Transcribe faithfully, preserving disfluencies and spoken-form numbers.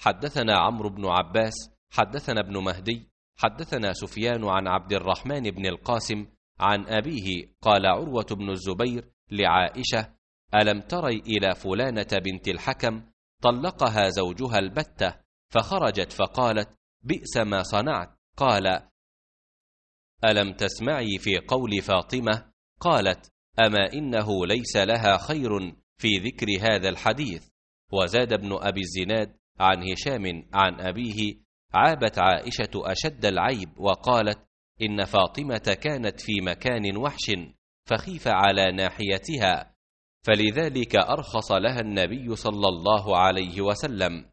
حدثنا عمرو بن عباس حدثنا ابن مهدي حدثنا سفيان عن عبد الرحمن بن القاسم عن أبيه قال عروة بن الزبير لعائشة: ألم تري إلى فلانة بنت الحكم طلقها زوجها البتة، فخرجت فقالت: بئس ما صنعت. قال: ألم تسمعي في قول فاطمة؟ قالت: أما إنه ليس لها خير في ذكر هذا الحديث. وزاد ابن أبي الزناد عن هشام عن أبيه: عابت عائشة أشد العيب وقالت: إن فاطمة كانت في مكان وحش فخيف على ناحيتها، فلذلك أرخص لها النبي صلى الله عليه وسلم.